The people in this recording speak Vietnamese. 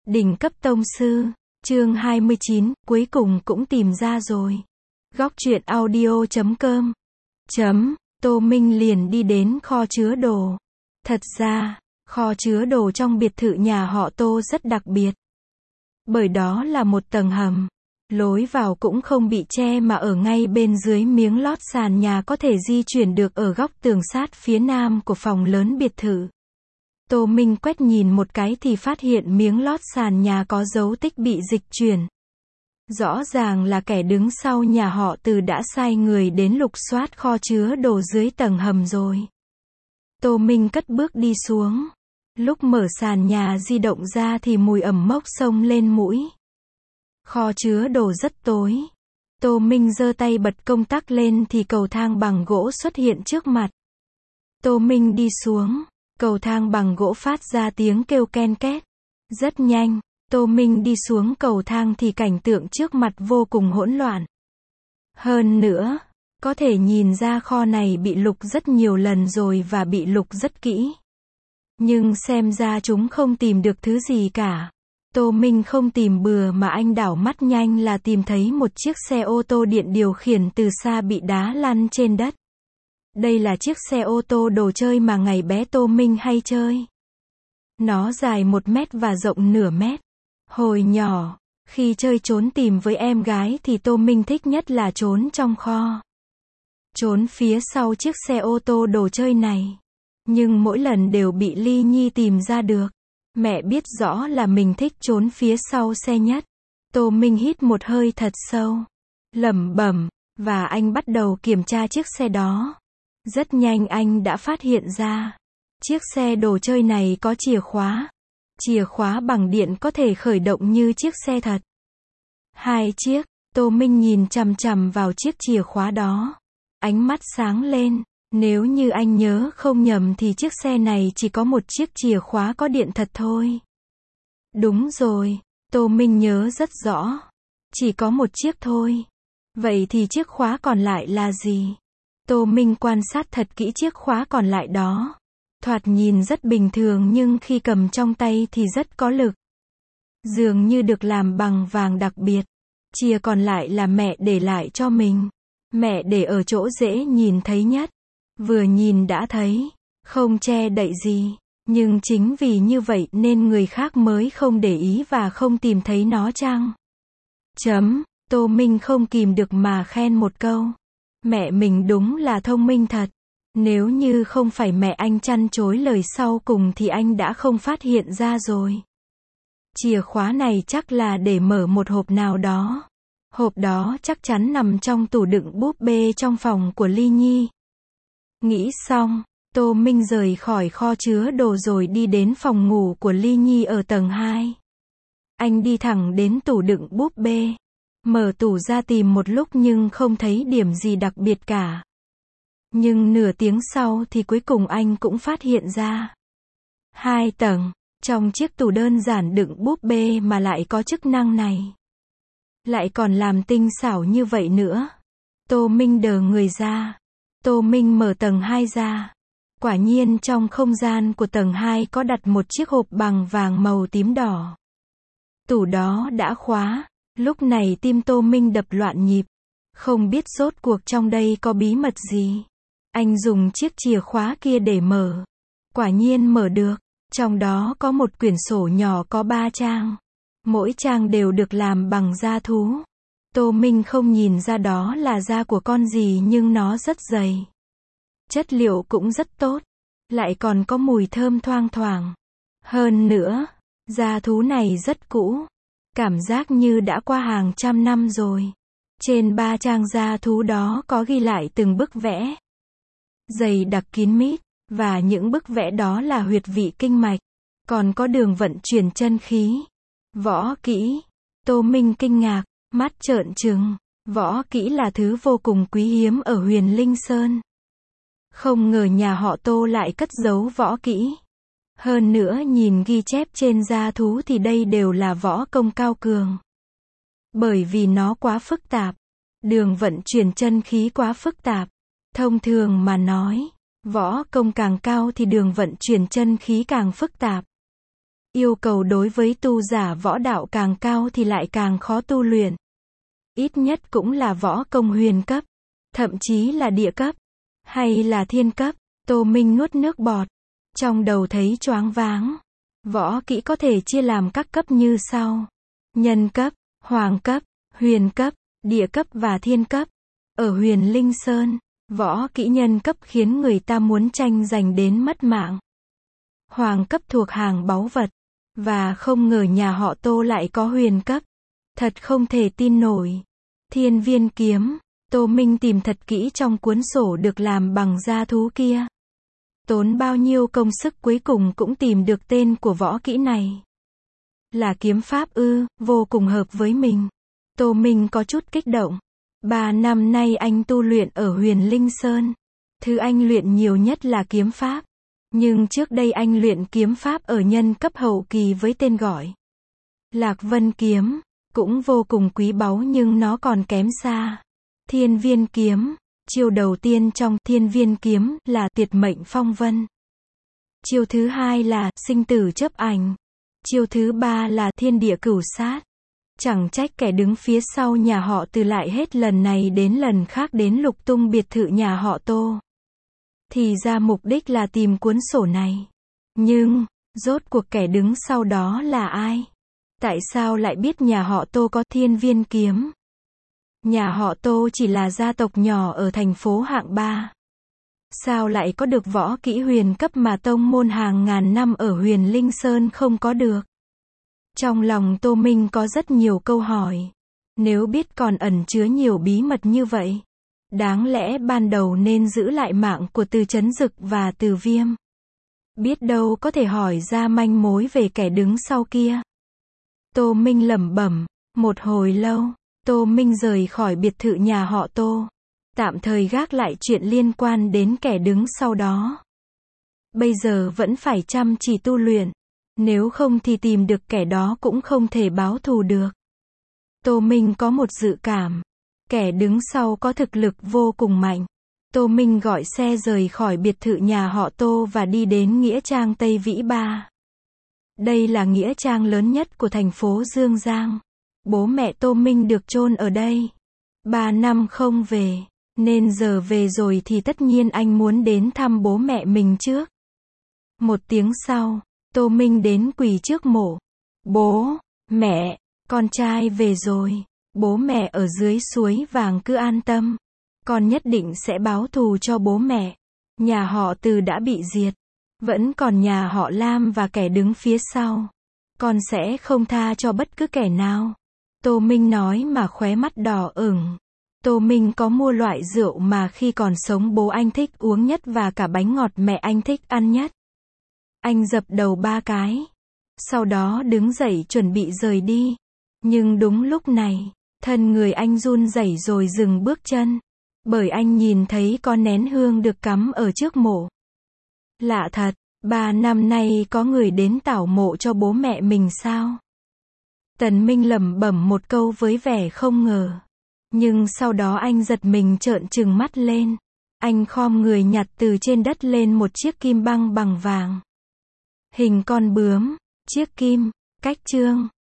Đỉnh cấp tông sư, chương 29, cuối cùng cũng tìm ra rồi. Góc truyện audio.com Tô Minh liền đi đến kho chứa đồ. Thật ra, kho chứa đồ trong biệt thự nhà họ Tô rất đặc biệt. Bởi đó là một tầng hầm. Lối vào cũng không bị che mà ở ngay bên dưới miếng lót sàn nhà có thể di chuyển được ở góc tường sát phía nam của phòng lớn biệt thự. Tô Minh quét nhìn một cái thì phát hiện miếng lót sàn nhà có dấu tích bị dịch chuyển. Rõ ràng là kẻ đứng sau nhà họ Từ đã sai người đến lục soát kho chứa đồ dưới tầng hầm rồi. Tô Minh cất bước đi xuống. Lúc mở sàn nhà di động ra thì mùi ẩm mốc xông lên mũi. Kho chứa đồ rất tối. Tô Minh giơ tay bật công tắc lên thì cầu thang bằng gỗ xuất hiện trước mặt. Tô Minh đi xuống. Cầu thang bằng gỗ phát ra tiếng kêu ken két. Rất nhanh, Tô Minh đi xuống cầu thang thì cảnh tượng trước mặt vô cùng hỗn loạn. Hơn nữa, có thể nhìn ra kho này bị lục rất nhiều lần rồi và bị lục rất kỹ. Nhưng xem ra chúng không tìm được thứ gì cả. Tô Minh không tìm bừa mà anh đảo mắt nhanh là tìm thấy một chiếc xe ô tô điện điều khiển từ xa bị đá lăn trên đất. Đây là chiếc xe ô tô đồ chơi mà ngày bé Tô Minh hay chơi. Nó dài 1 mét và rộng nửa mét. Hồi nhỏ, khi chơi trốn tìm với em gái thì Tô Minh thích nhất là trốn trong kho. Trốn phía sau chiếc xe ô tô đồ chơi này. Nhưng mỗi lần đều bị Ly Nhi tìm ra được. Mẹ biết rõ là mình thích trốn phía sau xe nhất. Tô Minh hít một hơi thật sâu. Lẩm bẩm, và anh bắt đầu kiểm tra chiếc xe đó. Rất nhanh anh đã phát hiện ra. Chiếc xe đồ chơi này có chìa khóa. Chìa khóa bằng điện có thể khởi động như chiếc xe thật. 2 chiếc, Tô Minh nhìn chằm chằm vào chiếc chìa khóa đó. Ánh mắt sáng lên. Nếu như anh nhớ không nhầm thì chiếc xe này chỉ có một chiếc chìa khóa có điện thật thôi. Đúng rồi, Tô Minh nhớ rất rõ. Chỉ có một chiếc thôi. Vậy thì chiếc khóa còn lại là gì? Tô Minh quan sát thật kỹ chiếc khóa còn lại đó. Thoạt nhìn rất bình thường nhưng khi cầm trong tay thì rất có lực. Dường như được làm bằng vàng đặc biệt. Chìa còn lại là mẹ để lại cho mình. Mẹ để ở chỗ dễ nhìn thấy nhất. Vừa nhìn đã thấy, không che đậy gì. Nhưng chính vì như vậy nên người khác mới không để ý và không tìm thấy nó chăng? Tô Minh không kìm được mà khen một câu. Mẹ mình đúng là thông minh thật. Nếu như không phải mẹ anh chăn chối lời sau cùng thì anh đã không phát hiện ra rồi. Chìa khóa này chắc là để mở một hộp nào đó. Hộp đó chắc chắn nằm trong tủ đựng búp bê trong phòng của Ly Nhi. Nghĩ xong, Tô Minh rời khỏi kho chứa đồ rồi đi đến phòng ngủ của Ly Nhi ở tầng 2. Anh đi thẳng đến tủ đựng búp bê. Mở tủ ra tìm một lúc nhưng không thấy điểm gì đặc biệt cả. Nhưng nửa tiếng sau thì cuối cùng anh cũng phát hiện ra. 2 tầng, trong chiếc tủ đơn giản đựng búp bê mà lại có chức năng này. Lại còn làm tinh xảo như vậy nữa. Tô Minh đờ người ra. Tô Minh mở tầng 2 ra. Quả nhiên trong không gian của tầng 2 có đặt một chiếc hộp bằng vàng màu tím đỏ. Tủ đó đã khóa. Lúc này tim Tô Minh đập loạn nhịp. Không biết rốt cuộc trong đây có bí mật gì. Anh dùng chiếc chìa khóa kia để mở. Quả nhiên mở được. Trong đó có một quyển sổ nhỏ có 3 trang. Mỗi trang đều được làm bằng da thú. Tô Minh không nhìn ra đó là da của con gì nhưng nó rất dày. Chất liệu cũng rất tốt. Lại còn có mùi thơm thoang thoảng. Hơn nữa, da thú này rất cũ. Cảm giác như đã qua hàng trăm năm rồi. Trên 3 trang da thú đó có ghi lại từng bức vẽ. Dày đặc kín mít. Và những bức vẽ đó là huyệt vị kinh mạch. Còn có đường vận chuyển chân khí. Võ kỹ. Tô Minh kinh ngạc. Mắt trợn trừng. Võ kỹ là thứ vô cùng quý hiếm ở Huyền Linh Sơn. Không ngờ nhà họ Tô lại cất giấu võ kỹ. Hơn nữa nhìn ghi chép trên da thú thì đây đều là võ công cao cường. Bởi vì nó quá phức tạp. Đường vận chuyển chân khí quá phức tạp. Thông thường mà nói, võ công càng cao thì đường vận chuyển chân khí càng phức tạp. Yêu cầu đối với tu giả võ đạo càng cao thì lại càng khó tu luyện. Ít nhất cũng là võ công huyền cấp, thậm chí là địa cấp, hay là thiên cấp. Tô Minh nuốt nước bọt, trong đầu thấy choáng váng. Võ kỹ có thể chia làm các cấp như sau: nhân cấp, hoàng cấp, huyền cấp, địa cấp và thiên cấp. Ở Huyền Linh Sơn, võ kỹ nhân cấp khiến người ta muốn tranh giành đến mất mạng. Hoàng cấp thuộc hàng báu vật, và không ngờ nhà họ Tô lại có huyền cấp. Thật không thể tin nổi. Thiên Viên kiếm, Tô Minh tìm thật kỹ trong cuốn sổ được làm bằng da thú kia. Tốn bao nhiêu công sức cuối cùng cũng tìm được tên của võ kỹ này. Là kiếm pháp ư, vô cùng hợp với mình. Tô Minh có chút kích động. 3 năm nay anh tu luyện ở Huyền Linh Sơn. Thứ anh luyện nhiều nhất là kiếm pháp. Nhưng trước đây anh luyện kiếm pháp ở nhân cấp hậu kỳ với tên gọi Lạc Vân kiếm, cũng vô cùng quý báu nhưng nó còn kém xa. Thiên Viên kiếm, chiêu đầu tiên trong Thiên Viên kiếm là Tuyệt Mệnh Phong Vân. Chiêu thứ hai là Sinh Tử Chấp Ảnh. Chiêu thứ ba là Thiên Địa Cửu Sát. Chẳng trách kẻ đứng phía sau nhà họ Từ lại hết lần này đến lần khác đến lục tung biệt thự nhà họ Tô. Thì ra mục đích là tìm cuốn sổ này. Nhưng, rốt cuộc kẻ đứng sau đó là ai? Tại sao lại biết nhà họ Tô có Thiên Viên kiếm? Nhà họ Tô chỉ là gia tộc nhỏ ở thành phố hạng 3. Sao lại có được võ kỹ huyền cấp mà tông môn hàng ngàn năm ở Huyền Linh Sơn không có được? Trong lòng Tô Minh có rất nhiều câu hỏi. Nếu biết còn ẩn chứa nhiều bí mật như vậy, đáng lẽ ban đầu nên giữ lại mạng của Từ Chấn Dực và Từ Viêm. Biết đâu có thể hỏi ra manh mối về kẻ đứng sau kia. Tô Minh lẩm bẩm. Một hồi lâu, Tô Minh rời khỏi biệt thự nhà họ Tô. Tạm thời gác lại chuyện liên quan đến kẻ đứng sau đó. Bây giờ vẫn phải chăm chỉ tu luyện. Nếu không thì tìm được kẻ đó cũng không thể báo thù được. Tô Minh có một dự cảm. Kẻ đứng sau có thực lực vô cùng mạnh. Tô Minh gọi xe rời khỏi biệt thự nhà họ Tô và đi đến Nghĩa Trang Tây Vĩ Ba. Đây là nghĩa trang lớn nhất của thành phố Dương Giang. Bố mẹ Tô Minh được chôn ở đây. 3 năm không về, nên giờ về rồi thì tất nhiên anh muốn đến thăm bố mẹ mình trước. 1 tiếng sau, Tô Minh đến quỳ trước mộ. Bố, mẹ, con trai về rồi. Bố mẹ ở dưới suối vàng cứ an tâm. Con nhất định sẽ báo thù cho bố mẹ. Nhà họ Từ đã bị diệt. Vẫn còn nhà họ Lam và kẻ đứng phía sau. Con sẽ không tha cho bất cứ kẻ nào. Tô Minh nói mà khóe mắt đỏ ửng. Tô Minh có mua loại rượu mà khi còn sống bố anh thích uống nhất và cả bánh ngọt mẹ anh thích ăn nhất. Anh dập đầu 3 cái. Sau đó đứng dậy chuẩn bị rời đi. Nhưng đúng lúc này, thân người anh run rẩy rồi dừng bước chân. Bởi anh nhìn thấy có nén hương được cắm ở trước mộ. Lạ thật, 3 năm nay có người đến tảo mộ cho bố mẹ mình sao? Tần Minh lẩm bẩm một câu với vẻ không ngờ. Nhưng sau đó anh giật mình trợn trừng mắt lên. Anh khom người nhặt từ trên đất lên một chiếc kim băng bằng vàng. Hình con bướm, chiếc kim, cách chương.